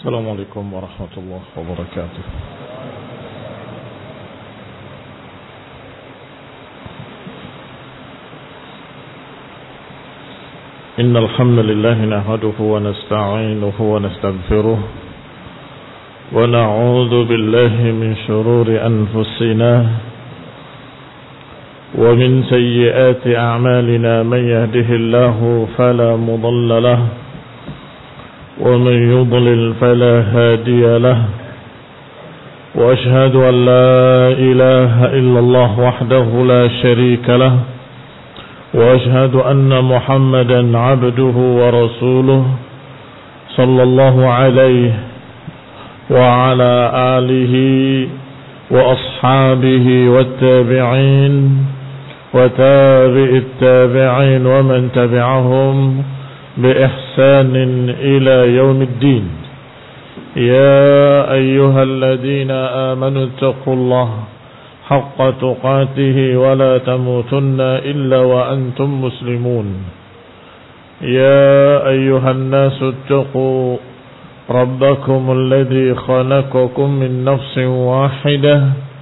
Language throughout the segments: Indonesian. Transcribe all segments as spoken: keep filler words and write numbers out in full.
السلام عليكم ورحمة الله وبركاته. إن الحمد لله نحمده ونستعينه ونستغفره ونعوذ بالله من شرور أنفسنا ومن سيئات أعمالنا. من يهده الله فلا مضل له ومن يضلل فلا هادي له، وأشهد أن لا إله إلا الله وحده لا شريك له، وأشهد أن محمدا عبده ورسوله صلى الله عليه وعلى آله وأصحابه والتابعين وتابع التابعين ومن تبعهم بإحسان إلى يوم الدين. يا أيها الذين آمنوا اتقوا الله حق تقاته ولا تموتن إلا وأنتم مسلمون. يا أيها الناس اتقوا ربكم الذي خلقكم من نفس واحدة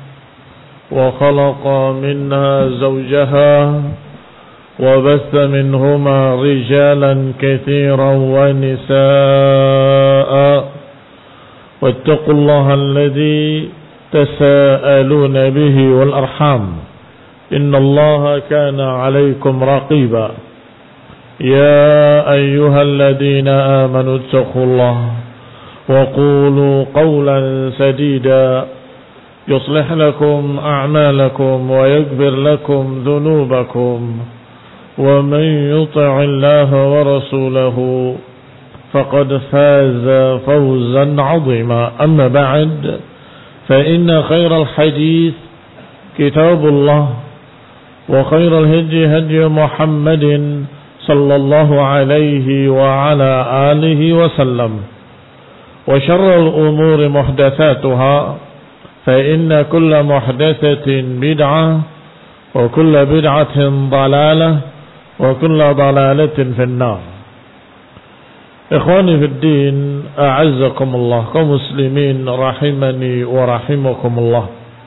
وخلق منها زوجها وبث منهما رجالا كثيرا ونساء، واتقوا الله الذي تساءلون به والأرحام إن الله كان عليكم رقيبا. يا أيها الذين آمنوا اتقوا الله وقولوا قولا سديدا يصلح لكم أعمالكم ويغفر لكم ذنوبكم، ومن يطع الله ورسوله فقد فاز فوزا عظيما. أما بعد، فإن خير الحديث كتاب الله، وخير الهدي هدي محمد صلى الله عليه وعلى آله وسلم، وشر الأمور محدثاتها، فإن كل محدثة بدعة وكل بدعة ضلالة وكل ضلالة في النار. Ikhwani fi din, a'azzakumullah, kaum muslimin rahimani wa rahimakumullah.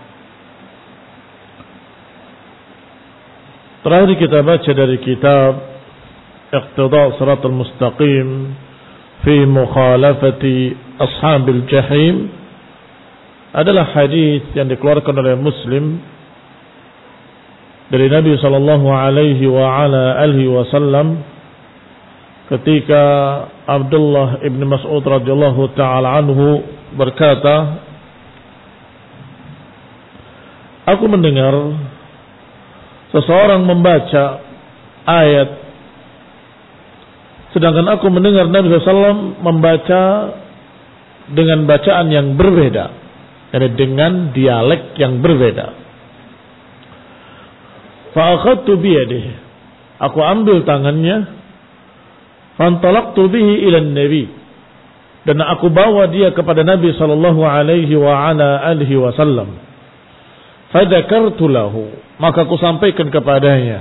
Terakhir kita baca dari kitab Iqtida' Shiratal Mustaqim fi Mukhalafati Ashabil Jahim adalah hadis yang dikeluarkan oleh Muslim dari Nabi sallallahu alaihi wa ala alihi wasallam ketika Abdullah ibn Mas'ud radhiyallahu ta'ala anhu berkata, aku mendengar seseorang membaca ayat, sedangkan aku mendengar Nabi sallallahu alaihi wasallam membaca dengan bacaan yang berbeda, yani dengan dialek yang berbeda. Fa akhadtu bi yadihi, aku ambil tangannya, fantalaqtu bihi ila Nabi, dan aku bawa dia kepada Nabi sallallahu alaihi wa ala alihi wasallam. Fadzakartu lahu, maka aku sampaikan kepadanya,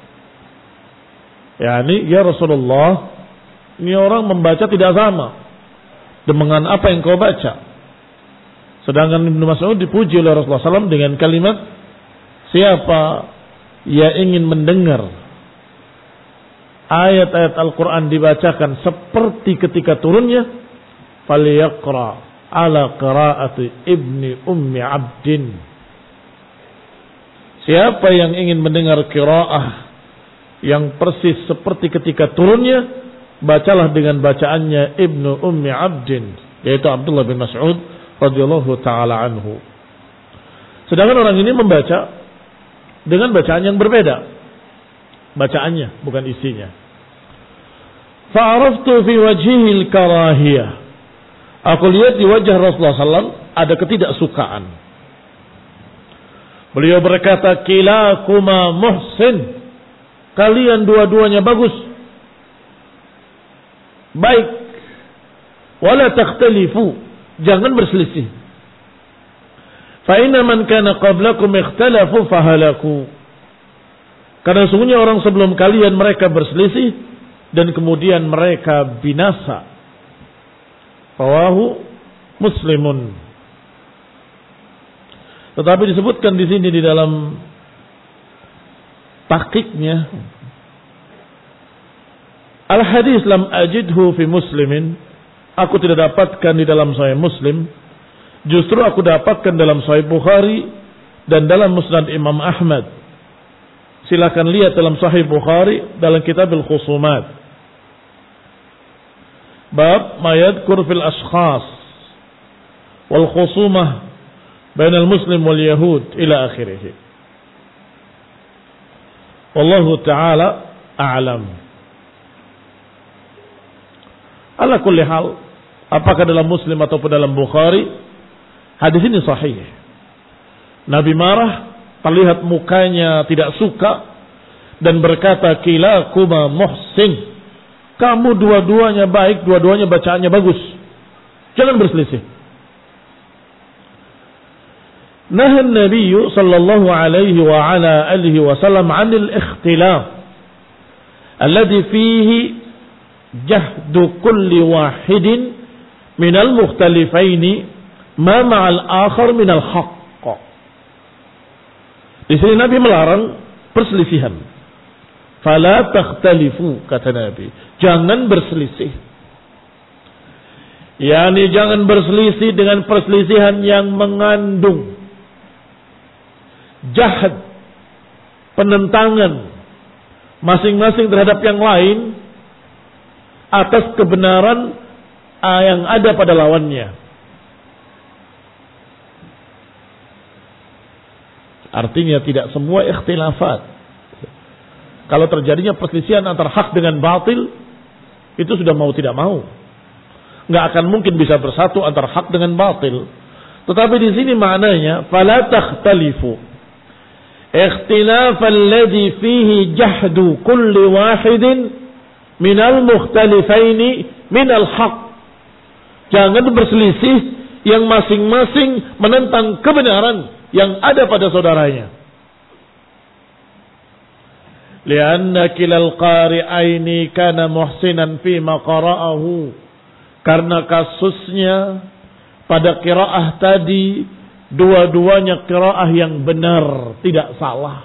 yakni ya Rasulullah, ini orang membaca tidak sama dengan apa yang kau baca. Sedangkan Ibnu Mas'ud dipuji oleh Rasulullah sallallahu alaihi wasallam dengan kalimat, siapa yang ingin mendengar ayat-ayat Al-Quran dibacakan seperti ketika turunnya, falyaqra ala qiraati ibni ummi abdin. Siapa yang ingin mendengar qiraah yang persis seperti ketika turunnya, bacalah dengan bacaannya ibnu ummi abdin, yaitu Abdullah bin Mas'ud radhiyallahu ta'ala anhu. Sedangkan orang ini membaca dengan bacaan yang berbeda, bacaannya bukan isinya. Fa'araftu fi wajhihil karahiyah, aku lihat di wajah Rasulullah sallallahu alaihi wasallam ada ketidaksukaan. Beliau berkata, kilakuma muhsin, kalian dua-duanya bagus, baik, wala takhtalifu, jangan berselisih. Fa inna man kana qablakum ikhtalafu fahalaku, karena sungguhnya orang sebelum kalian mereka berselisih dan kemudian mereka binasa. Rawahu Muslimun. Tetapi disebutkan di sini di dalam tahqiqnya, al-hadis lam ajidhu fi Muslimin, aku tidak dapatkan di dalam Sahih Muslim, justru aku dapatkan dalam Sahih Bukhari dan dalam Musnad Imam Ahmad. Silakan lihat dalam Sahih Bukhari dalam Kitab Al-Khusumat. Bab ma yadhkur fil ashkhas wal khusumah bainal muslim wal yahud ila akhirih. Wallahu ta'ala a'lam. Ala kulli hal, apakah dalam Muslim ataupun dalam Bukhari, hadis ini sahih. Nabi marah, terlihat mukanya tidak suka dan berkata, kilakuma muhsin. Kamu dua-duanya baik, dua-duanya bacaannya bagus. Jangan berselisih. Nahan Nabi sallallahu alaihi wa ala alihi wasallam 'anil ikhtilaf alladhi fihi jahdu kulli wahidin minal mukhtalifaini ma ma'al akhar minal haqq. Di sini Nabi melarang perselisihan. Fala takhtalifu, kata Nabi, jangan berselisih. Yani jangan berselisih dengan perselisihan yang mengandung jahad, penentangan masing-masing terhadap yang lain atas kebenaran yang ada pada lawannya. Artinya tidak semua ikhtilafat. Kalau terjadinya perselisihan antara hak dengan batil, itu sudah mau tidak mau. Nggak akan mungkin bisa bersatu antara hak dengan batil. Tetapi di sini maknanya fala takhtalifu. Ikhtilaf alladhi fihi jahdu kulli wahidin minal mukhtalifaini minal haq. Jangan berselisih yang masing-masing menentang kebenaran yang ada pada saudaranya. Lianna kilal qari'aini kana muhsinan fi ma qara'ahu. Karena kasusnya pada qiraah tadi, dua-duanya qiraah yang benar, tidak salah.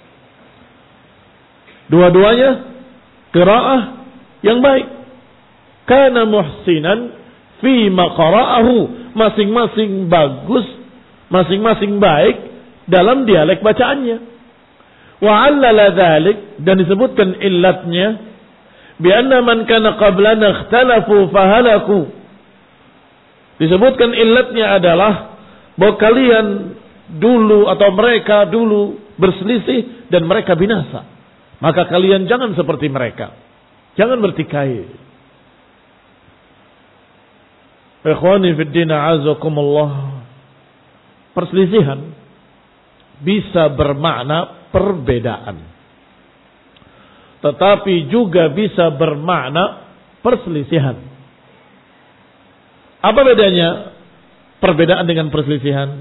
Dua-duanya qiraah yang baik. Kana muhsinan fi ma qara'ahu. Masing-masing bagus, masing-masing baik dalam dialek bacaannya. Wa 'allala dzalik, dan disebutkan illatnya, bi anna man kana qablana ikhtalafu fahalaku. Disebutkan illatnya adalah bahwa kalian dulu atau mereka dulu berselisih dan mereka binasa. Maka kalian jangan seperti mereka. Jangan bertikai. Ikhwani fid din a'azakumullah. Perselisihan bisa bermakna perbedaan, tetapi juga bisa bermakna perselisihan. Apa bedanya perbedaan dengan perselisihan?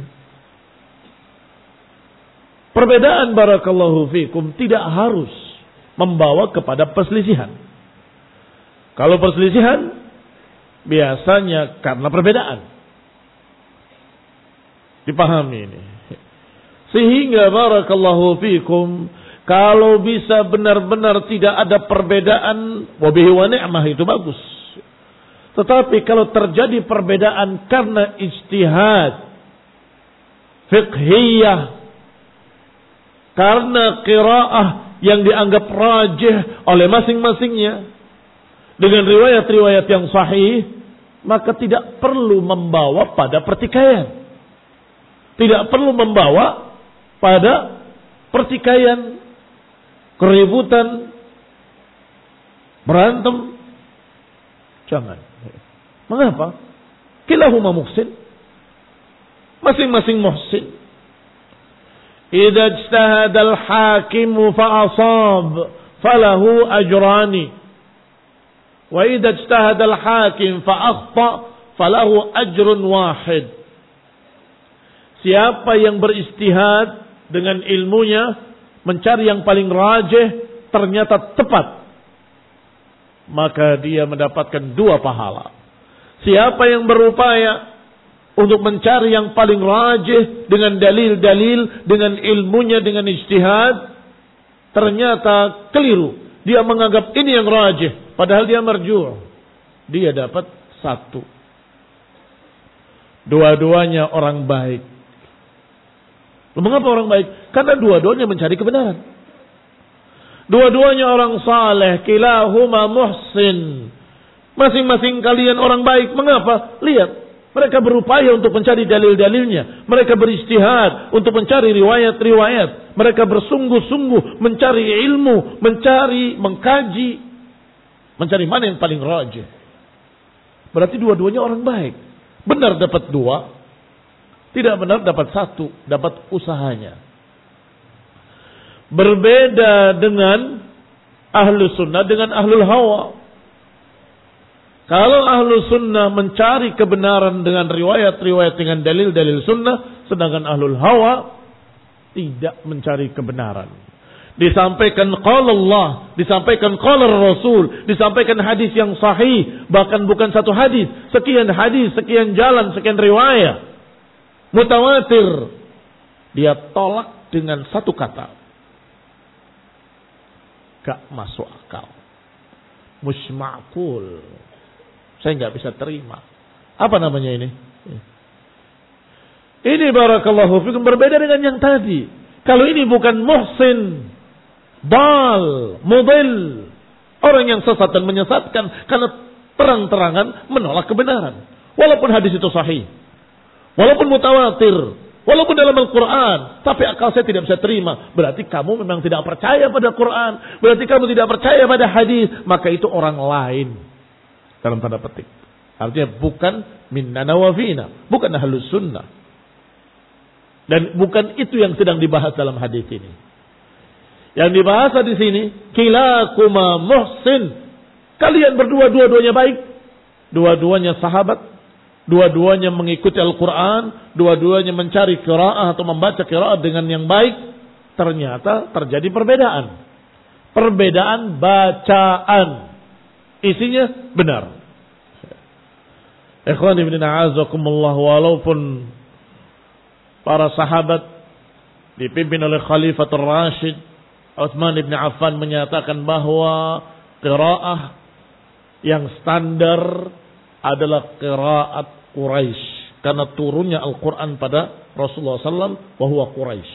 Perbedaan barakallahu fikum tidak harus membawa kepada perselisihan. Kalau perselisihan biasanya karena perbedaan. Dipahami ini. Sehingga barakallahu fikum, kalau bisa benar-benar tidak ada perbedaan, wabihi wa ni'mah, itu bagus. Tetapi kalau terjadi perbedaan karena ijtihad fiqhiyah, karena qiraah yang dianggap rajih oleh masing-masingnya dengan riwayat-riwayat yang sahih, maka tidak perlu membawa pada pertikaian. Tidak perlu membawa pada pertikaian, keributan, berantem. Jangan. Mengapa? Kilahuma muhsin. Masing-masing muhsin. Idza ijtahada al-hakimu fa asab falahu ajrani. Wa idza ijtahada al-hakim fa akhta falahu ajrun wahid. Siapa yang beristihad dengan ilmunya, mencari yang paling rajih, ternyata tepat, maka dia mendapatkan dua pahala. Siapa yang berupaya untuk mencari yang paling rajih dengan dalil-dalil, dengan ilmunya, dengan ijtihad, ternyata keliru. Dia menganggap ini yang rajih, padahal dia marju'. Dia dapat satu. Dua-duanya orang baik. Mengapa orang baik? Karena dua-duanya mencari kebenaran. Dua-duanya orang saleh, kilahuma muhsin. Masing-masing kalian orang baik. Mengapa? Lihat, mereka berupaya untuk mencari dalil-dalilnya. Mereka beristihad untuk mencari riwayat-riwayat. Mereka bersungguh-sungguh mencari ilmu, mencari, mengkaji, mencari mana yang paling rajih. Berarti dua-duanya orang baik. Benar dapat dua, tidak benar dapat satu, dapat usahanya. Berbeda dengan ahlu sunnah dengan ahlul hawa. Kalau ahlu sunnah mencari kebenaran dengan riwayat-riwayat, dengan dalil-dalil sunnah, sedangkan ahlul hawa tidak mencari kebenaran. Disampaikan qala Allah, disampaikan qala Rasul, disampaikan hadis yang sahih, bahkan bukan satu hadis, sekian hadis, sekian jalan, sekian riwayat, mutawatir. Dia tolak dengan satu kata. Gak masuk akal. Mushma'kul. Saya gak bisa terima. Apa namanya ini? Ini barakallahu fikum berbeda dengan yang tadi. Kalau ini bukan muhsin, dal, mudil, orang yang sesat dan menyesatkan karena terang-terangan menolak kebenaran. Walaupun hadis itu sahih, walaupun mutawatir, walaupun dalam Al-Quran, tapi akal saya tidak bisa terima. Berarti kamu memang tidak percaya pada Quran, berarti kamu tidak percaya pada hadis, maka itu orang lain. Dalam tanda petik. Artinya bukan minnana wa fina, bukan ahlus sunnah. Dan bukan itu yang sedang dibahas dalam hadis ini. Yang dibahas di sini, kilakuma muhsin. Kalian berdua dua-duanya baik. Dua-duanya sahabat. Dua-duanya mengikuti Al-Quran. Dua-duanya mencari qiraah atau membaca qiraah dengan yang baik. Ternyata terjadi perbedaan. Perbedaan bacaan. Isinya benar. Ikhwan ibn a'azakumullah, walaupun para sahabat dipimpin oleh Khalifatul Rashid Utsman bin Affan menyatakan bahwa qiraah yang standar adalah qiraat Quraisy karena turunnya Al-Quran pada Rasulullah sallallahu alaihi wasallam wa huwa Quraisy.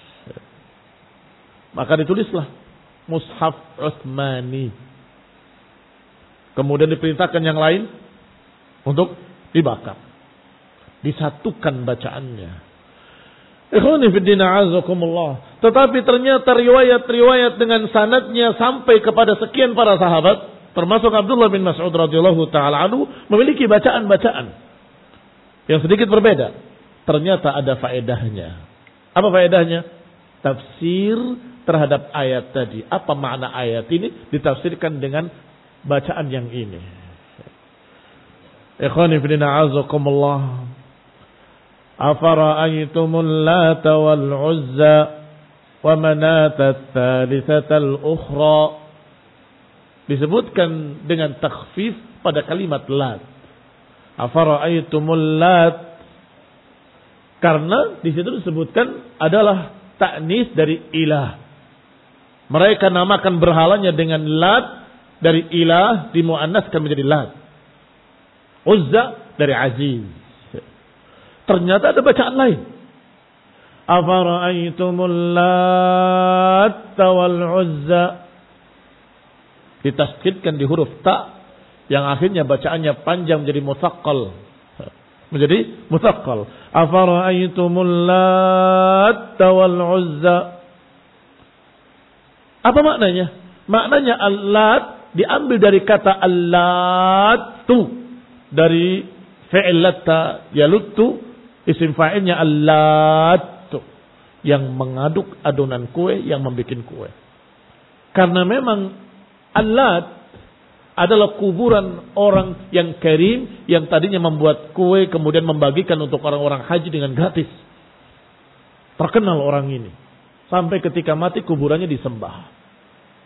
Maka ditulislah Mushaf Utsmani. Kemudian diperintahkan yang lain untuk dibakar. Disatukan bacaannya. Ikhwani fiddin a'azakumullah. Tetapi ternyata riwayat-riwayat dengan sanadnya sampai kepada sekian para sahabat, termasuk Abdullah bin Mas'ud radhiyallahu taala anhu, memiliki bacaan-bacaan yang sedikit berbeda. Ternyata ada faedahnya. Apa faedahnya? Tafsir terhadap ayat tadi. Apa makna ayat ini? Ditafsirkan dengan bacaan yang ini. Ikhwani fiddin a'azakumullah. Afara'aytumul Lata wal Uzza wa Manata ats-tsalitsata al-ukhra. Disebutkan dengan takhfif pada kalimat Lat. Afara'aytumul Lat, karena di situ disebutkan adalah ta'nis dari ilah. Mereka namakan berhalanya dengan Lat, dari ilah dimuannaskan menjadi Lat. Uzza dari Aziz. Ternyata ada bacaan lain. Afara'aytumul Lata wal Uzza. Ditasydidkan di huruf ta yang akhirnya bacaannya panjang menjadi mutsaqqal. Menjadi mutsaqqal. Afara'aytumul Lata wal Uzza. Apa maknanya? Maknanya al-Lat diambil dari kata al-Latu, dari fi'il latta yaluttu, isim fa'ilnya al-Latu, yang mengaduk adonan kue, yang membuat kue. Karena memang al-Lat adalah kuburan orang yang karim, yang tadinya membuat kue kemudian membagikan untuk orang-orang haji dengan gratis. Terkenal orang ini sampai ketika mati kuburannya disembah,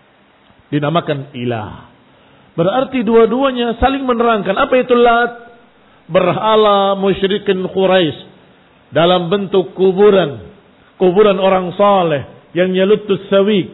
dinamakan ilah. Berarti dua-duanya saling menerangkan apa itu Lat. berhala musyrikin Quraisy dalam bentuk kuburan, kuburan orang saleh yang nyalutus sawik,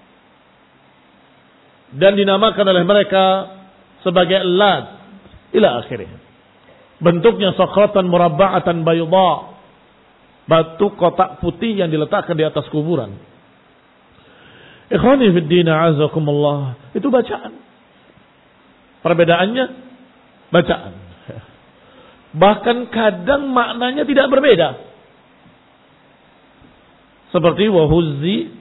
dan dinamakan oleh mereka sebagai Lat ila akhirih. Bentuknya sakhratan murabba'atan bayda, batu kotak putih yang diletakkan di atas kuburan. Ikhwani fid din a'azakumullah, itu bacaan. Perbedaannya bacaan. Bahkan kadang maknanya tidak berbeda. Seperti wahuzzi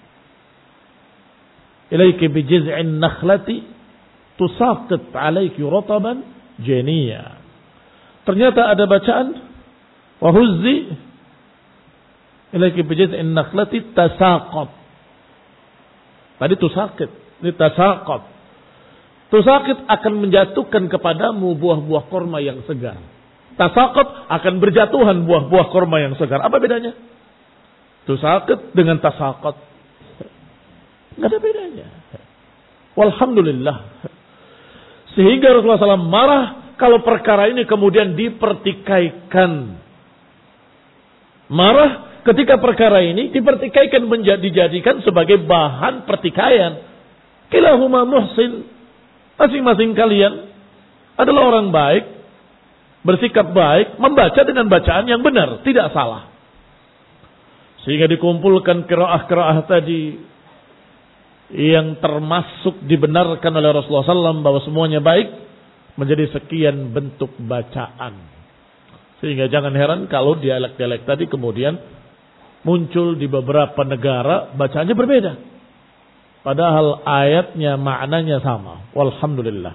ilaiki bijiz'in nakhlati tusaqit 'alaiki rataban janiya. Ternyata ada bacaan wahuzzi ilaiki bijiz'in nakhlati tasaqat. Tadi tusaqit, ini tasaqat. Tusaqit akan menjatuhkan kepadamu buah-buah korma yang segar. Tasaqat akan berjatuhan buah-buah korma yang segar. Apa bedanya? Tusaqit dengan tasaqat. Enggak ada bedanya. Walhamdulillah. Sehingga Rasulullah shallallahu alaihi wasallam marah kalau perkara ini kemudian dipertikaikan. Marah ketika perkara ini dipertikaikan, dijadikan sebagai bahan pertikaian. Kilahuma muhsin. Masing-masing kalian adalah orang baik, bersikap baik, membaca dengan bacaan yang benar, tidak salah. Sehingga dikumpulkan qiraah-qiraah tadi yang termasuk dibenarkan oleh Rasulullah shallallahu alaihi wasallam bahwa semuanya baik, menjadi sekian bentuk bacaan. Sehingga jangan heran kalau dialek-dialek tadi kemudian muncul di beberapa negara bacaannya berbeda. Padahal ayatnya maknanya sama. Walhamdulillah.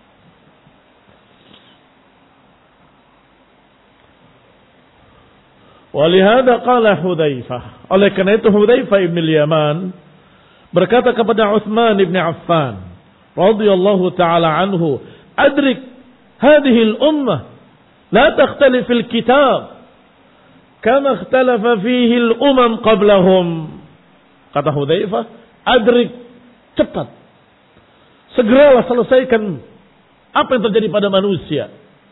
Walihada qala Hudzaifah. Oleh karena itu Hudzaifah ibn al-Yaman berkata kepada Utsman ibn Affan radhiyallahu taala anhu, "Adrik hadhihi al-ummah la takhtalif al-kitab kama ikhtalafa fihi al-umam qablahum." Kata Hudzaifah, adrik, cepat, segeralah selesaikan apa yang terjadi pada manusia.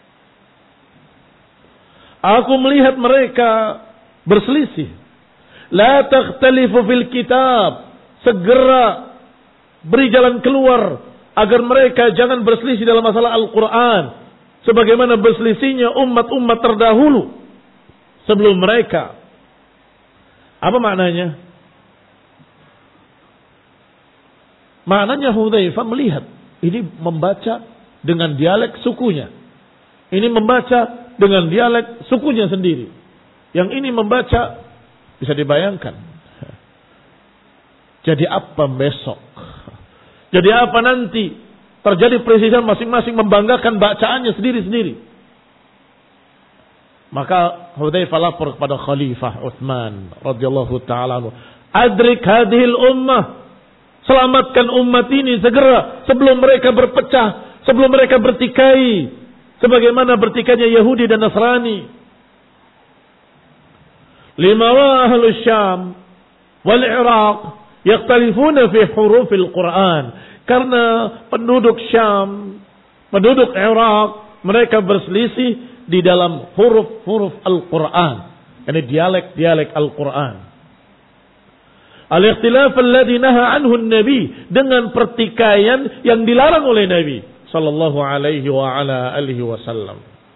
Aku melihat mereka berselisih. La takhtalifu fil kitab. Segera beri jalan keluar agar mereka jangan berselisih dalam masalah Al-Quran. Sebagaimana berselisihnya umat-umat terdahulu sebelum mereka. Apa maknanya? Maknanya Hudzaifah melihat ini membaca dengan dialek sukunya. Ini membaca dengan dialek sukunya sendiri. Yang ini membaca bisa dibayangkan. Jadi apa besok? Jadi apa nanti? Terjadi perselisihan masing-masing membanggakan bacaannya sendiri-sendiri. Maka Hudzaifah lapor kepada Khalifah Utsman radhiyallahu taala anhu, "Adrik hadhil ummah." Selamatkan umat ini segera sebelum mereka berpecah, sebelum mereka bertikai, sebagaimana bertikainya Yahudi dan Nasrani. Lima ahlus Syam wal Iraq yakhtalifuna fi hurufil Quran. Karena penduduk Syam, penduduk Iraq, mereka berselisih di dalam huruf-huruf Al-Quran. Ini dialek-dialek Al-Quran. Al-ikhtilaf alladhi naha anhu an-nabi, dengan pertikaian yang dilarang oleh Nabi sallallahu alaihi wa ala alihi wasallam.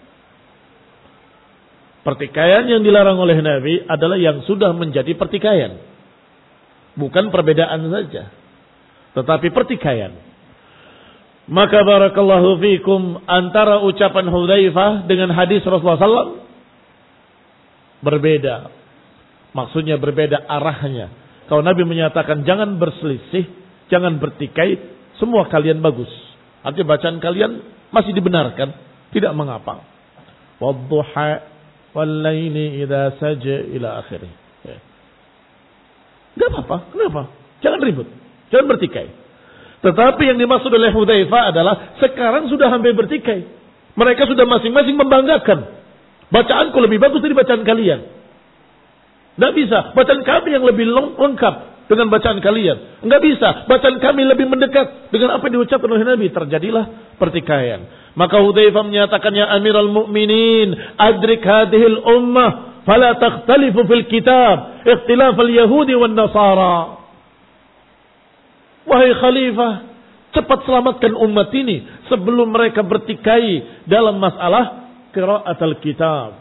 Pertikaian yang dilarang oleh Nabi adalah yang sudah menjadi pertikaian. Bukan perbedaan saja, tetapi pertikaian. Maka barakallahu fikum, antara ucapan Hudzaifah dengan hadis Rasulullah sallallahu alaihi wasallam berbeda. Maksudnya berbeda arahnya. Kalau Nabi menyatakan jangan berselisih, jangan bertikai, semua kalian bagus. Artinya bacaan kalian masih dibenarkan, tidak mengapa. Wadduha wal-laili idza saja ila akhirih. Enggak apa-apa, kenapa? Jangan ribut, jangan bertikai. Tetapi yang dimaksud oleh Hudzaifah adalah sekarang sudah hampir bertikai. Mereka sudah masing-masing membanggakan. Bacaanku lebih bagus dari bacaan kalian. Tidak bisa. Bacaan kami yang lebih lengkap dengan bacaan kalian. Enggak bisa. Bacaan kami lebih mendekat dengan apa yang diucapkan oleh Nabi. Terjadilah pertikaian. Maka Hudzaifah menyatakan, ya Amirul Mukminin, adrik hadhil ummah fala takhtalifu fil kitab ikhtilaf al-yahudi wan nasara. Wahai khalifah, cepat selamatkan umat ini sebelum mereka bertikai dalam masalah qiraat al-kitab.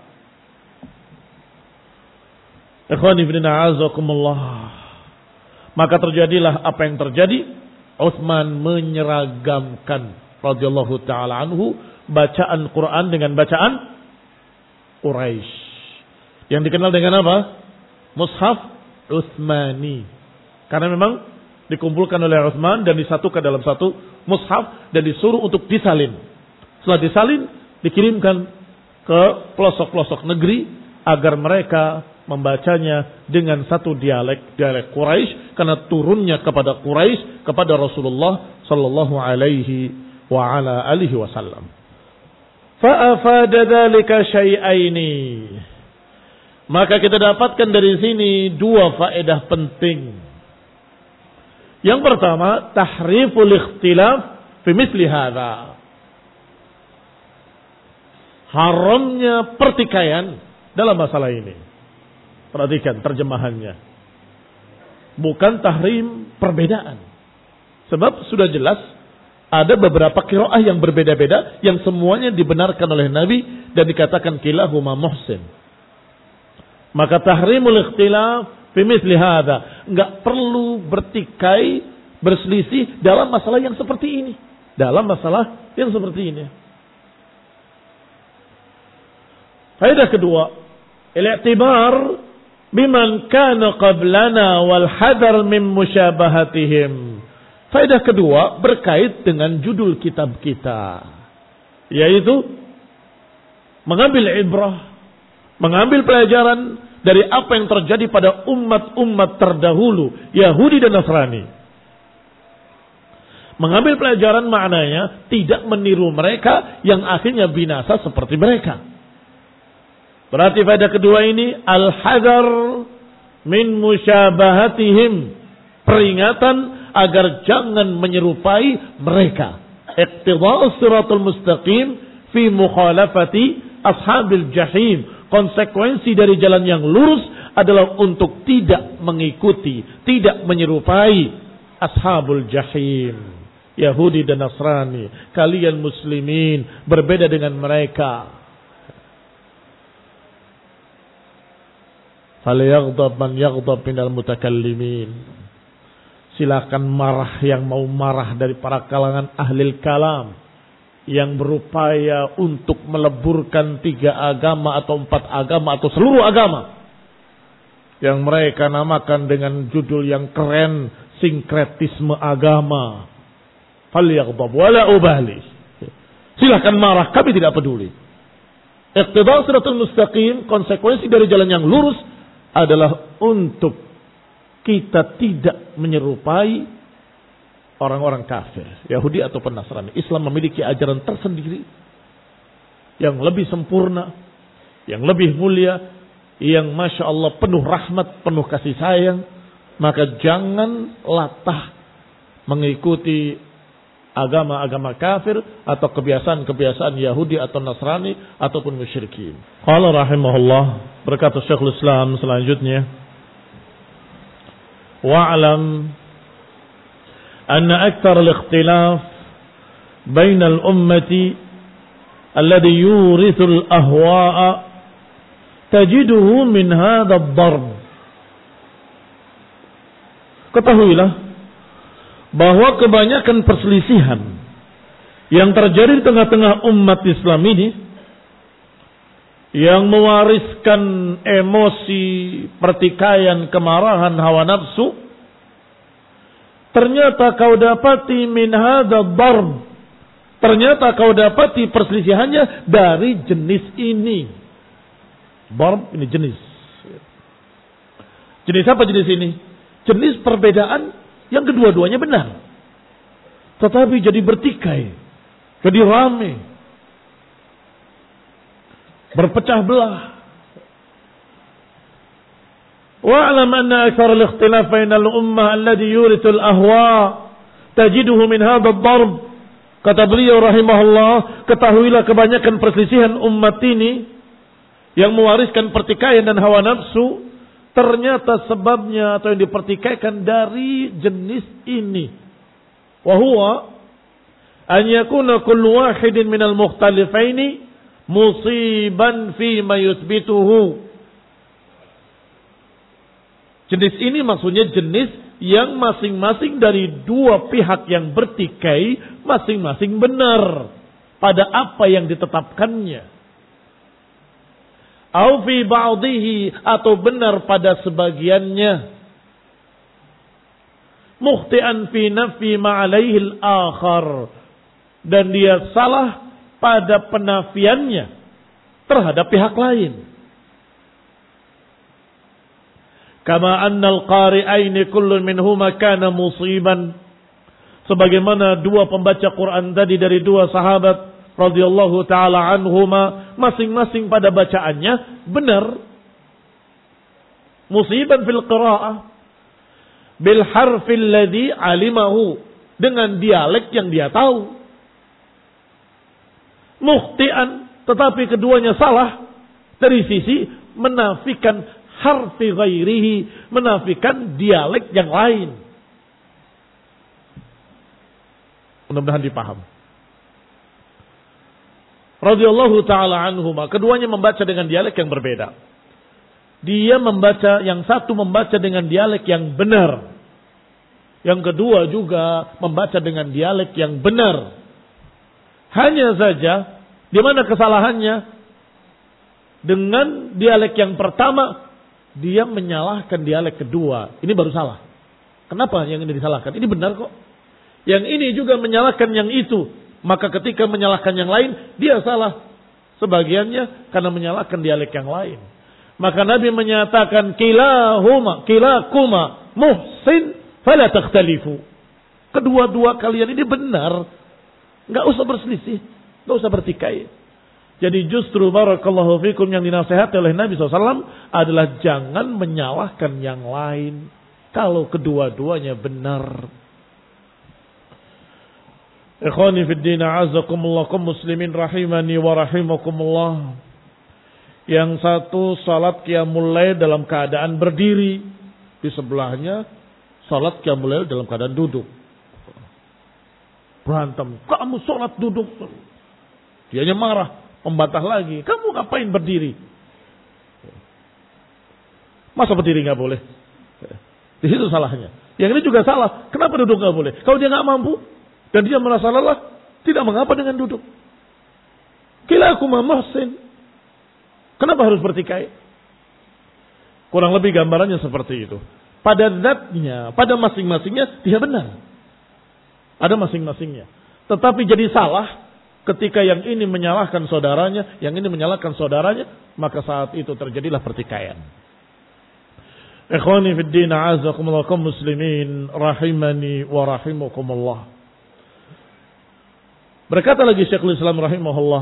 Ikhwani fillah azakumullah. Maka terjadilah apa yang terjadi. Utsman menyeragamkan radhiyallahu taala anhu bacaan Quran dengan bacaan Quraisy. Yang dikenal dengan apa? Mushaf Utsmani. Karena memang dikumpulkan oleh Utsman dan disatukan dalam satu mushaf dan disuruh untuk disalin. Setelah disalin, dikirimkan ke pelosok-pelosok negeri agar mereka membacanya dengan satu dialek, dialek Quraisy, karena turunnya kepada Quraisy kepada Rasulullah sallallahu alaihi wa ala alihi wasallam. Fa afada dzalika syai'aini. Maka kita dapatkan dari sini dua faedah penting. Yang pertama, tahriful ikhtilaf fi misli hadza. Haramnya pertikaian dalam masalah ini. Perhatikan terjemahannya. Bukan tahrim perbedaan. Sebab sudah jelas ada beberapa qiraah yang berbeda-beda yang semuanya dibenarkan oleh Nabi dan dikatakan kilahuma muhsin. Maka tahrimul ikhtilaf fi misli hadza, enggak perlu bertikai, berselisih dalam masalah yang seperti ini. Dalam masalah yang seperti ini. Faedah kedua, al-i'tibar biman kana qablana wal hadar min musyabahatihim. Faedah kedua berkait dengan judul kitab kita, yaitu mengambil ibrah, mengambil pelajaran dari apa yang terjadi pada umat-umat terdahulu, Yahudi dan Nasrani. Mengambil pelajaran maknanya tidak meniru mereka yang akhirnya binasa seperti mereka. Berarti faedah kedua ini al-hadar min musyabahatihim, peringatan agar jangan menyerupai mereka. Iqtida'us siratul mustaqim fi mukhalafati ashabil jahim. Konsekuensi dari jalan yang lurus adalah untuk tidak mengikuti, tidak menyerupai ashabul jahim, Yahudi dan Nasrani. Kalian muslimin berbeda dengan mereka. Falyaghdab man yaghdab minal mutakallimin. Silakan marah yang mau marah dari para kalangan ahlil kalam yang berupaya untuk meleburkan tiga agama atau empat agama atau seluruh agama yang mereka namakan dengan judul yang keren, sinkretisme agama. Falyaghdab wala ubali. Silakan marah, kami tidak peduli. Iqtida' siratal mustaqim, konsekuensi dari jalan yang lurus adalah untuk kita tidak menyerupai orang-orang kafir, Yahudi ataupun Nasrani. Islam memiliki ajaran tersendiri yang lebih sempurna, yang lebih mulia, yang Masya Allah penuh rahmat, penuh kasih sayang. Maka jangan latah mengikuti agama-agama kafir atau kebiasaan-kebiasaan Yahudi atau Nasrani ataupun musyrikin. Qala rahimahullah, berkata Syekhul Islam selanjutnya, wa'lam anna akthar al-ikhtilaf bain al-ummati alladhi yurithu al-ahwa'a tajiduhu min hadha ad-darb. Ketahuilah bahwa kebanyakan perselisihan yang terjadi di tengah-tengah umat Islam ini, yang mewariskan emosi, pertikaian, kemarahan, hawa nafsu, ternyata kau dapati min hadza darb, ternyata kau dapati perselisihannya dari jenis ini. Darb ini jenis. Jenis apa jenis ini? Jenis perbedaan yang kedua-duanya benar, tetapi jadi bertikai, jadi ramai, berpecah belah. Wa'lam anna akthar al-ikhtilaf bain al-ummah alladhi yurithu al-ahwa tajiduhu min hadha ad-darb. Kata beliau rahimahullah, ketahuilah kebanyakan perselisihan umat ini yang mewariskan pertikaian dan hawa nafsu, ternyata sebabnya atau yang dipertikaikan dari jenis ini. Wa huwa an yakuna kullu wahidin minal mukhtalifaini musiban fi ma yuthbituhu. Jenis ini maksudnya jenis yang masing-masing dari dua pihak yang bertikai masing-masing benar pada apa yang ditetapkannya. Au fi ba'dihi, atau benar pada sebagiannya. Mukhti'an fi nafi ma'alaihi al-akhar, dan dia salah pada penafiannya terhadap pihak lain. Kama annal qari'aini kullun minhuma kana musiban, sebagaimana dua pembaca Quran tadi dari dua sahabat radhiyallahu taala anhuma, masing-masing pada bacaannya benar. Musiban fil qira'ah bil harfil ladzi alimahu, dengan dialek yang dia tahu. Mukhtian, tetapi keduanya salah dari sisi menafikan harfi ghairihi, menafikan dialek yang lain. Mudah-mudahan dipaham. Radhiyallahu ta'ala anhuma, keduanya membaca dengan dialek yang berbeda. Dia membaca, yang satu membaca dengan dialek yang benar, yang kedua juga membaca dengan dialek yang benar. Hanya saja di mana kesalahannya? Dengan dialek yang pertama dia menyalahkan dialek kedua. Ini baru salah. Kenapa yang ini disalahkan? Ini benar kok. Yang ini juga menyalahkan yang itu. Maka ketika menyalahkan yang lain, dia salah sebagiannya karena menyalahkan dialek yang lain. Maka Nabi menyatakan kilahuma, kilakuma muhsin fala takhtalifu. Kedua-dua kalian ini benar. Enggak usah berselisih, enggak usah bertikai. Jadi justru barakallahu fikum yang dinasihati oleh Nabi shallallahu alaihi wasallam adalah jangan menyalahkan yang lain kalau kedua-duanya benar. Ikhwani fid din, a'azzakumullah, kaum muslimin rahimani wa rahimakumullah. Yang satu salat qiyamul lail dalam keadaan berdiri, di sebelahnya salat qiyamul lail dalam keadaan duduk. Berantem, kamu salat duduk. Dianya marah. Membantah lagi, kamu ngapain berdiri? Masa berdiri nggak boleh? Di situ salahnya. Yang ini juga salah. Kenapa duduk nggak boleh? Kalau dia nggak mampu dan dia merasa lelah, tidak mengapa dengan duduk. Kilakuma muhsin. Kenapa harus bertikai? Kurang lebih gambarannya seperti itu. Pada zatnya, pada masing-masingnya dia benar. Ada masing-masingnya. Tetapi jadi salah ketika yang ini menyalahkan saudaranya, yang ini menyalahkan saudaranya, maka saat itu terjadilah pertikaian. Ikhwani fid din, a'azakumullah, kaum muslimin rahimani wa rahimakumullah. Berkata lagi Syekhul Islam rahimahullah,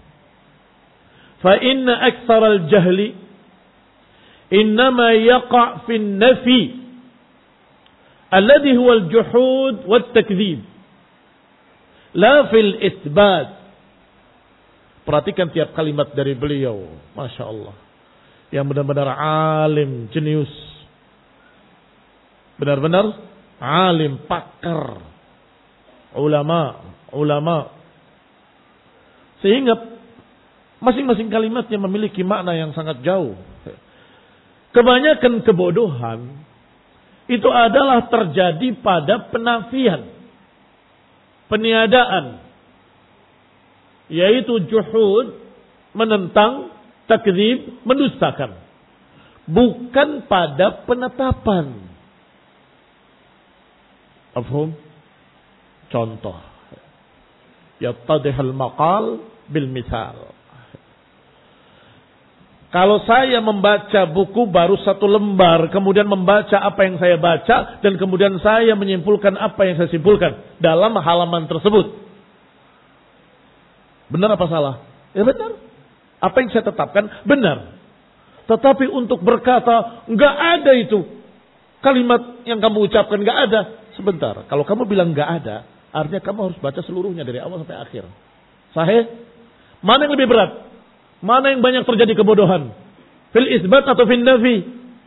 fa inna aktsaral jahli innama yaqa' fi an-nafi alladhi huwa al-juhud wat-takdzib, la fil isbat. Perhatikan tiap kalimat dari beliau, masya Allah, yang benar-benar alim, jenius, benar-benar alim, pakar, ulama, ulama, sehingga masing-masing kalimatnya memiliki makna yang sangat jauh. Kebanyakan kebodohan itu adalah terjadi pada penafian, peniadaan, yaitu juhud, menentang, takdzib, mendustakan, bukan pada penetapan. Afhum? Contoh, yattadihul maqal bil misal. Kalau saya membaca buku baru satu lembar, kemudian membaca apa yang saya baca, dan kemudian saya menyimpulkan apa yang saya simpulkan dalam halaman tersebut, benar apa salah? Ya benar. Apa yang saya tetapkan benar. Tetapi untuk berkata enggak ada itu kalimat yang kamu ucapkan, enggak ada. Sebentar, kalau kamu bilang enggak ada, Artinya kamu harus baca seluruhnya dari awal sampai akhir. Sahih? Mana yang lebih berat? Mana yang banyak terjadi kebodohan? Fil isbat atau fil nafi?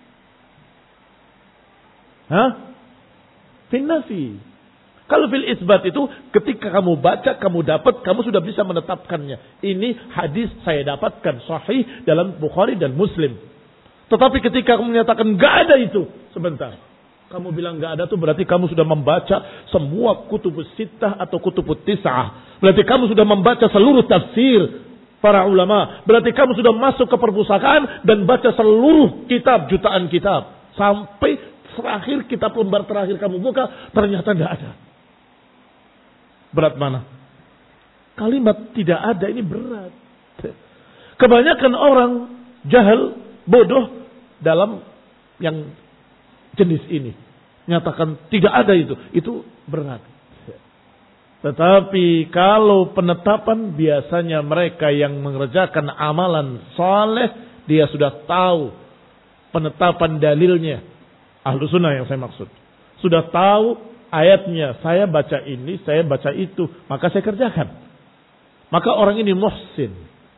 Hah? Fil nafi. Kalau fil isbat itu ketika kamu baca, kamu dapat, kamu sudah bisa menetapkannya. Ini hadis saya dapatkan sahih dalam Bukhari dan Muslim. Tetapi ketika kamu menyatakan enggak ada itu, sebentar. Kamu bilang enggak ada itu berarti kamu sudah membaca semua kutubus sittah atau kutubus tis'ah. Berarti kamu sudah membaca seluruh tafsir para ulama. Berarti kamu sudah masuk ke perpustakaan dan baca seluruh kitab, jutaan kitab. Sampai terakhir kitab lembar terakhir kamu buka, ternyata enggak ada. Berat mana? Kalimat tidak ada ini berat. Kebanyakan orang jahil, bodoh dalam yang jenis ini. Nyatakan tidak ada itu. Itu berat. Tetapi kalau penetapan biasanya mereka yang mengerjakan amalan saleh, dia sudah tahu penetapan dalilnya. Ahlu sunnah yang saya maksud. Sudah tahu ayatnya. Saya baca ini, saya baca itu. Maka saya kerjakan. Maka orang ini muhsin.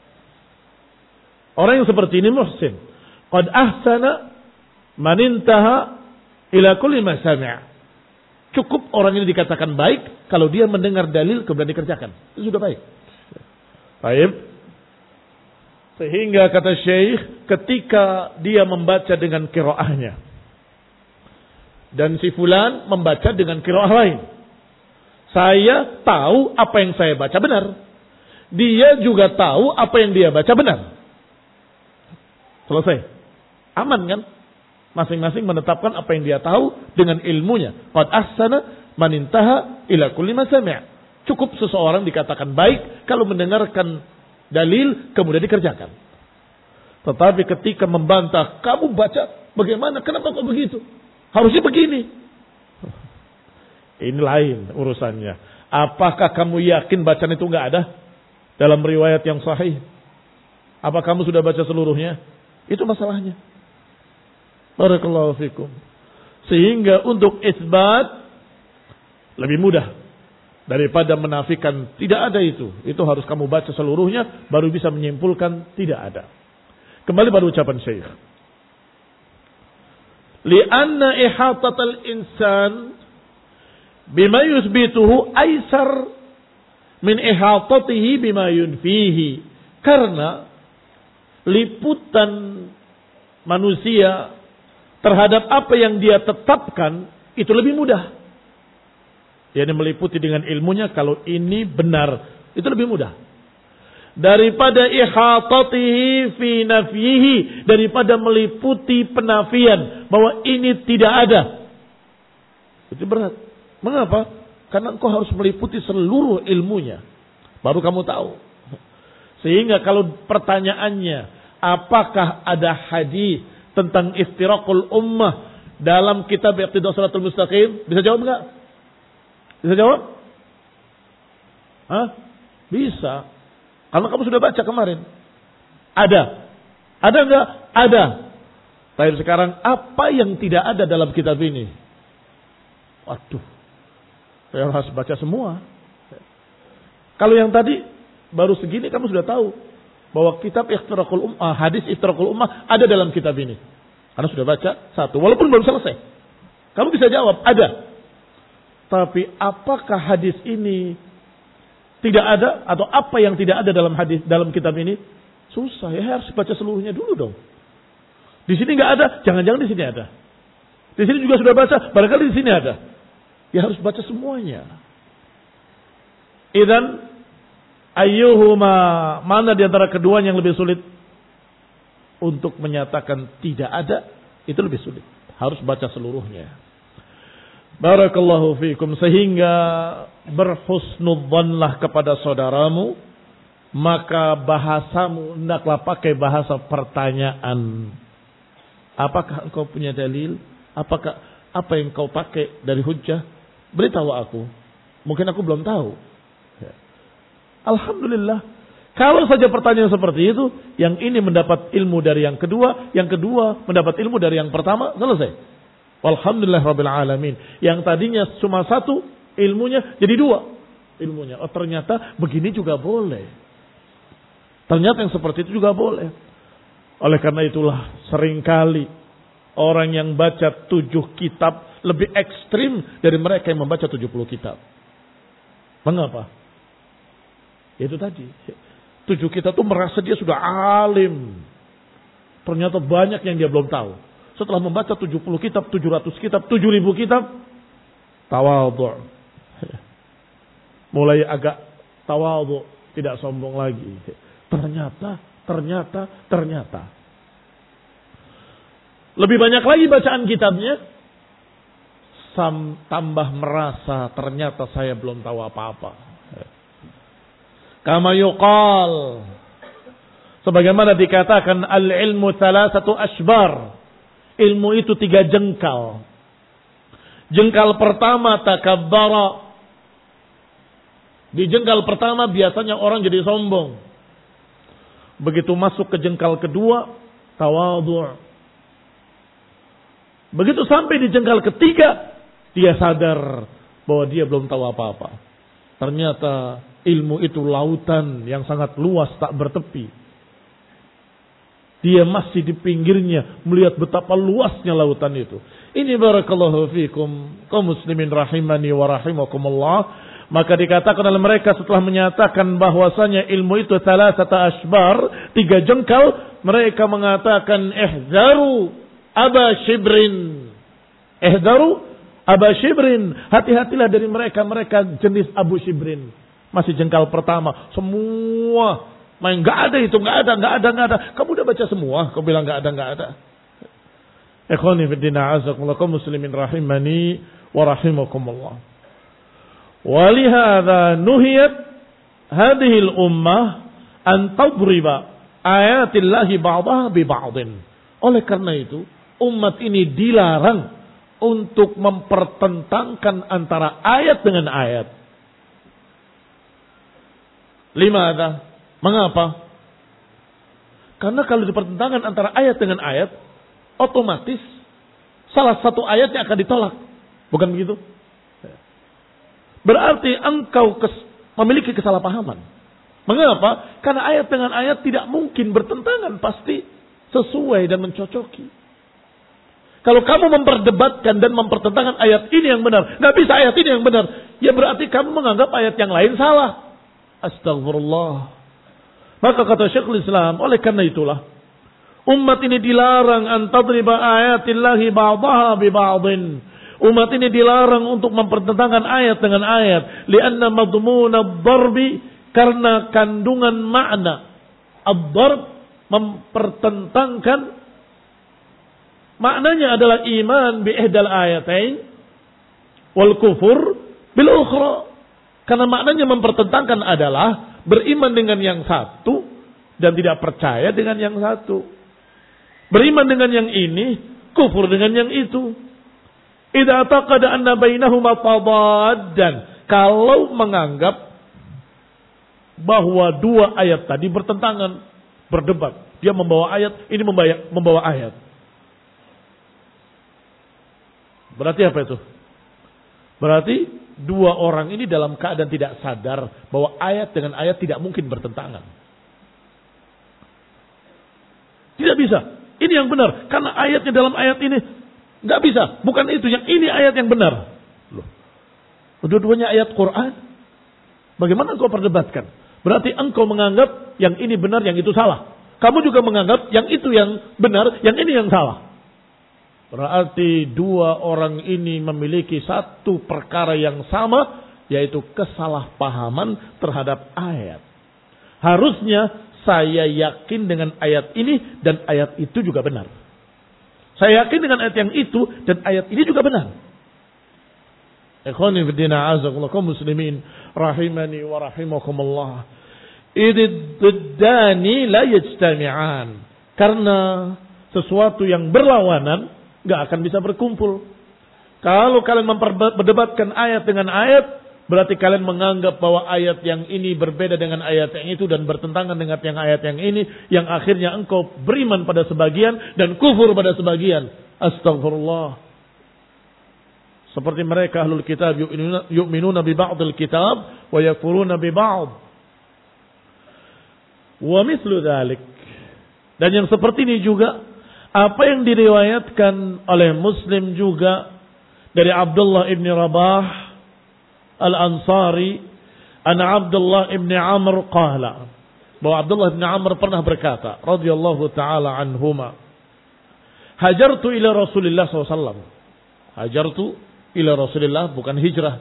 Orang yang seperti ini muhsin. Qad ahsana man intaha ila kulli ma sami'a. Cukup orang ini dikatakan baik kalau dia mendengar dalil kemudian dikerjakan. Itu sudah baik. Baik. Sehingga kata Syekh, ketika dia membaca dengan qiraahnya dan si fulan membaca dengan qiraah lain, saya tahu apa yang saya baca benar. Dia juga tahu apa yang dia baca benar. Selesai. Aman kan? Masing-masing menetapkan apa yang dia tahu dengan ilmunya. Qad ahsana man intaha ila kulli ma sami'. Cukup seseorang dikatakan baik kalau mendengarkan dalil kemudian dikerjakan. Tetapi ketika membantah, kamu baca bagaimana? Kenapa kok begitu? Harusnya begini. Ini lain urusannya. Apakah kamu yakin bacaan itu enggak ada dalam riwayat yang sahih? Apa kamu sudah baca seluruhnya? Itu masalahnya. Barakallahu fikum. Sehingga untuk isbat lebih mudah daripada menafikan tidak ada itu. Itu harus kamu baca seluruhnya baru bisa menyimpulkan tidak ada. Kembali pada ucapan Syekh. Lianna ihatatal insan bima yusbituhu aisar min ihatatihi bima yunfihi. Karena liputan manusia terhadap apa yang dia tetapkan itu lebih mudah. Dia meliputi dengan ilmunya kalau ini benar, itu lebih mudah daripada ihatatihi fi nafyihi, daripada meliputi penafian bahwa ini tidak ada. Itu berat. Mengapa? Karena engkau harus meliputi seluruh ilmunya baru kamu tahu. Sehingga kalau pertanyaannya apakah ada hadis tentang iftiraqul ummah dalam kitab Iqtidas Shiratal Mustaqim, bisa jawab enggak? Bisa jawab? Hah? Bisa. Karena kamu sudah baca kemarin. Ada. Ada enggak? Ada. Tapi sekarang apa yang tidak ada dalam kitab ini? Waduh. Saya harus baca semua. Kalau yang tadi baru segini kamu sudah tahu bahwa kitab Iftiraqul Ummah, hadis Iftiraqul Ummah ada dalam kitab ini. Karena sudah baca satu, walaupun belum selesai. Kamu bisa jawab, ada. Tapi apakah hadis ini tidak ada atau apa yang tidak ada dalam hadis dalam kitab ini? Susah, ya harus baca seluruhnya dulu dong. Di sini enggak ada, jangan-jangan di sini ada. Di sini juga sudah baca, barangkali di sini ada. Ya harus baca semuanya. Idzan ayyuhuma, mana di antara keduanya yang lebih sulit? Untuk menyatakan tidak ada, itu lebih sulit. Harus baca seluruhnya. Barakallahu fiikum. Sehingga berhusnudzanlah kepada saudaramu. Maka bahasamu hendaklah pakai bahasa pertanyaan. Apakah engkau punya dalil? Apakah apa yang kau pakai dari hujjah? Beritahu aku. Mungkin aku belum tahu. Alhamdulillah. Kalau saja pertanyaan seperti itu, yang ini mendapat ilmu dari yang kedua, yang kedua mendapat ilmu dari yang pertama, selesai. Alhamdulillah Rabbil Alamin. Yang tadinya cuma satu, ilmunya jadi dua. Ilmunya, oh ternyata begini juga boleh. Ternyata yang seperti itu juga boleh. Oleh karena itulah seringkali orang yang baca tujuh kitab lebih ekstrim dari mereka yang membaca tujuh puluh kitab. Mengapa? Itu tadi. Tujuh kitab itu merasa dia sudah alim. Ternyata banyak yang dia belum tahu. Setelah membaca tujuh puluh kitab, tujuh ratus kitab, tujuh ribu kitab, tawadhu. Mulai agak tawadhu, tidak sombong lagi. Ternyata, ternyata, ternyata. Lebih banyak lagi bacaan kitabnya, sam, tambah merasa ternyata saya belum tahu apa-apa. Kama yuqal, sebagaimana dikatakan al-ilmu thalathatu ashbar. Ilmu itu tiga jengkal. Jengkal pertama takabbara. Di jengkal pertama biasanya orang jadi sombong. Begitu masuk ke jengkal kedua, tawadhu'. Begitu sampai di jengkal ketiga, dia sadar bahwa dia belum tahu apa-apa. Ternyata ilmu itu lautan yang sangat luas tak bertepi. Dia masih di pinggirnya melihat betapa luasnya lautan itu. Ini barakallahu fikum kaum muslimin rahimani wa rahimakumullah. Maka dikatakan oleh mereka setelah menyatakan bahwasanya ilmu itu thalathata ashbar, tiga jengkal, mereka mengatakan ihzaru aba shibrin. Ihzaru aba shibrin, hati-hatilah dari mereka mereka jenis Abu Shibrin. Masih jengkal pertama, semua main enggak ada itu, enggak ada, enggak ada, enggak ada. Kamu udah baca semua, kau bilang enggak ada, enggak ada. Ikhwani fi din a'azakumullah kaum muslimin rahimani wa rahimakumullah. ولهذا نهيت هذه الأمة أن تضرب آيات الله بعضها ببعض. Oleh karena itu, umat ini dilarang untuk mempertentangkan antara ayat dengan ayat. Limadha? Mengapa? Karena kalau dipertentangkan antara ayat dengan ayat, otomatis salah satu ayatnya akan ditolak. Bukan begitu? Berarti engkau kes, memiliki kesalahpahaman. Mengapa? Karena ayat dengan ayat tidak mungkin bertentangan. Pasti sesuai dan mencocoki. Kalau kamu memperdebatkan dan mempertentangkan ayat ini yang benar, nggak bisa ayat ini yang benar, ya berarti kamu menganggap ayat yang lain salah. Astagfirullah. Maka kata Syekhul Islam, oleh karena itulah umat ini dilarang an tadriba ayatillahi ba'daha bi ba'din. Umat ini dilarang untuk mempertentangkan ayat dengan ayat. Lianna madmun ad-darbi, karena kandungan makna ad-darb mempertentangkan maknanya adalah iman bi ihdal ayatain wal kufur bil ukhra. Karena maknanya mempertentangkan adalah beriman dengan yang satu dan tidak percaya dengan yang satu. Beriman dengan yang ini, kufur dengan yang itu. Idza taqada anna bainahuma tadaddan, kalau menganggap bahwa dua ayat tadi bertentangan, berdebat, dia membawa ayat, ini membawa, membawa ayat. Berarti apa itu? Berarti dua orang ini dalam keadaan tidak sadar bahwa ayat dengan ayat tidak mungkin bertentangan. Tidak bisa. Ini yang benar, karena ayatnya dalam ayat ini nggak bisa, bukan itu, yang ini ayat yang benar. Loh, dua-duanya ayat Quran. Bagaimana engkau perdebatkan? Berarti engkau menganggap yang ini benar, yang itu salah. Kamu juga menganggap yang itu yang benar, yang ini yang salah. Berarti dua orang ini memiliki satu perkara yang sama, yaitu kesalahpahaman terhadap ayat. Harusnya saya yakin dengan ayat ini dan ayat itu juga benar. Saya yakin dengan ayat yang itu dan ayat ini juga benar. Ikhwani fi din a'azakumullah kaum muslimin rahimani wa rahimakumullah. Ididdani la yajtami'an. Karena sesuatu yang berlawanan enggak akan bisa berkumpul. Kalau kalian memperdebatkan ayat dengan ayat, berarti kalian menganggap bahwa ayat yang ini berbeda dengan ayat yang itu dan bertentangan dengan yang ayat yang ini, yang akhirnya engkau beriman pada sebagian dan kufur pada sebagian. Astagfirullah. Seperti mereka ahlul kitab yu'minuna, yu'minuna bi ba'dil kitab wa yakfuruna bi ba'd. Wa mithlu dzalik. Dan yang seperti ini juga apa yang diriwayatkan oleh Muslim juga dari Abdullah ibn Rabah Al-Ansari, an Abdullah ibn Amr qala, bahwa Abdullah ibn Amr pernah berkata radhiyallahu taala anhuma, hajartu ila Rasulillah sallallahu alaihi wasallam. Hajartu ila Rasulillah bukan hijrah,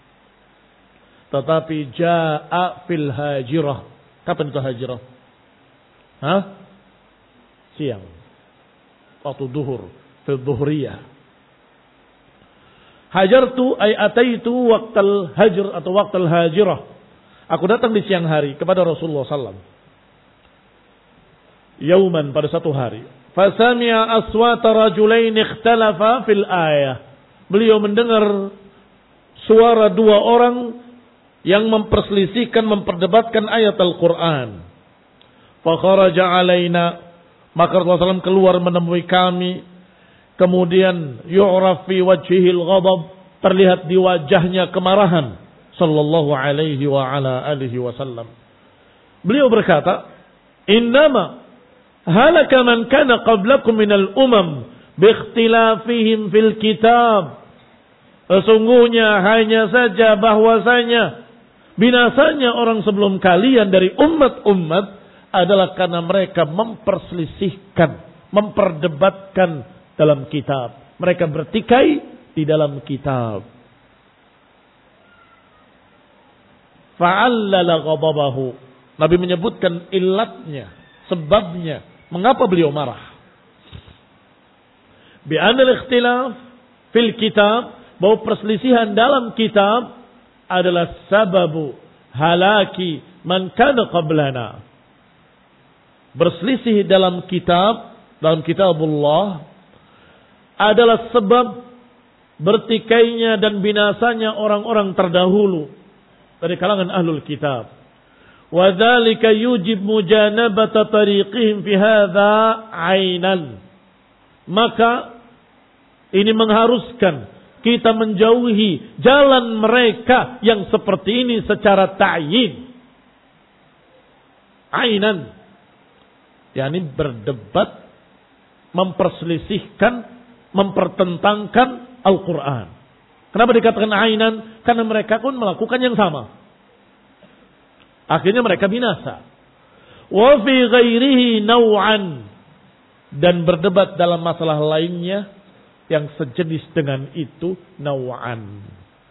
tetapi jaa fil hajirah. Kapan itu hajirah? Hah? Siang. Waktu duhur, fil duhriyah. Hajartu ay ataitu waqtal hajr atau waqtal hajirah. Aku datang di siang hari kepada Rasulullah sallallahu alaihi wasallam. Yauman, pada satu hari. Fasami'a aswata rajulain ikhtalafa fil ayah. Beliau mendengar suara dua orang yang memperselisihkan, memperdebatkan ayat Al-Quran. Fa kharaja alaina, maka Rasulullah sallallahu alaihi wasallam keluar menemui kami. Kemudian yu'raf fi wajhihil ghadab, terlihat di wajahnya kemarahan sallallahu alaihi wa ala alihi wasallam. Beliau berkata, "Innama halaka man kana qablakum minal umam bi ikhtilafihim fil kitab." Sesungguhnya hanya saja bahwasanya binasanya orang sebelum kalian dari umat-umat adalah karena mereka memperselisihkan, memperdebatkan dalam kitab. Mereka bertikai di dalam kitab. Fa'allala ghadabahu. Nabi menyebutkan illatnya, sebabnya, mengapa beliau marah. Bi'anal ikhtilaf fil kitab, bahwa perselisihan dalam kitab adalah sababu halaki man kana qablana. Berselisih dalam kitab, dalam kitabullah adalah sebab bertikainya dan binasanya orang-orang terdahulu dari kalangan ahlul kitab. Wa dzalika yujib mujanabata tariqihim fi hadza 'ainan. Maka ini mengharuskan kita menjauhi jalan mereka yang seperti ini secara ta'yin. Ainan. yakni berdebat, memperselisihkan, mempertentangkan Al-Quran. Kenapa dikatakan ainan? Karena mereka pun melakukan yang sama. Akhirnya mereka binasa. Wa fi ghairihi naw'an. Dan berdebat dalam masalah lainnya yang sejenis dengan itu naw'an.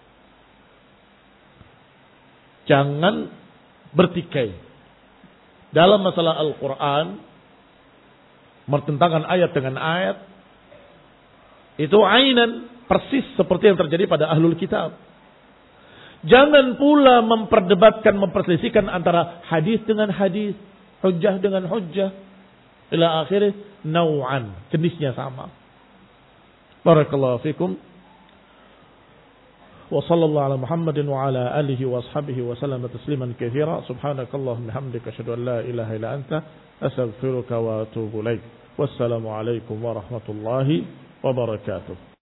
Jangan bertikai dalam masalah Al-Quran, bertentangan ayat dengan ayat. Itu ainan, persis seperti yang terjadi pada ahlul kitab. Jangan pula memperdebatkan, memperselisihkan antara hadis dengan hadis, hujjah dengan hujjah, ila akhirnya naw'an, jenisnya sama. Barakallahu fikum. Wa sallallahu ala Muhammadin wa ala alihi wa ashabihi wa sallam tasliman katsira. Subhanakallahumma hamdika asyhadu an la ilaha illa anta astaghfiruka wa atubu ilaik. Wassalamu alaikum warahmatullahi wabarakatuh.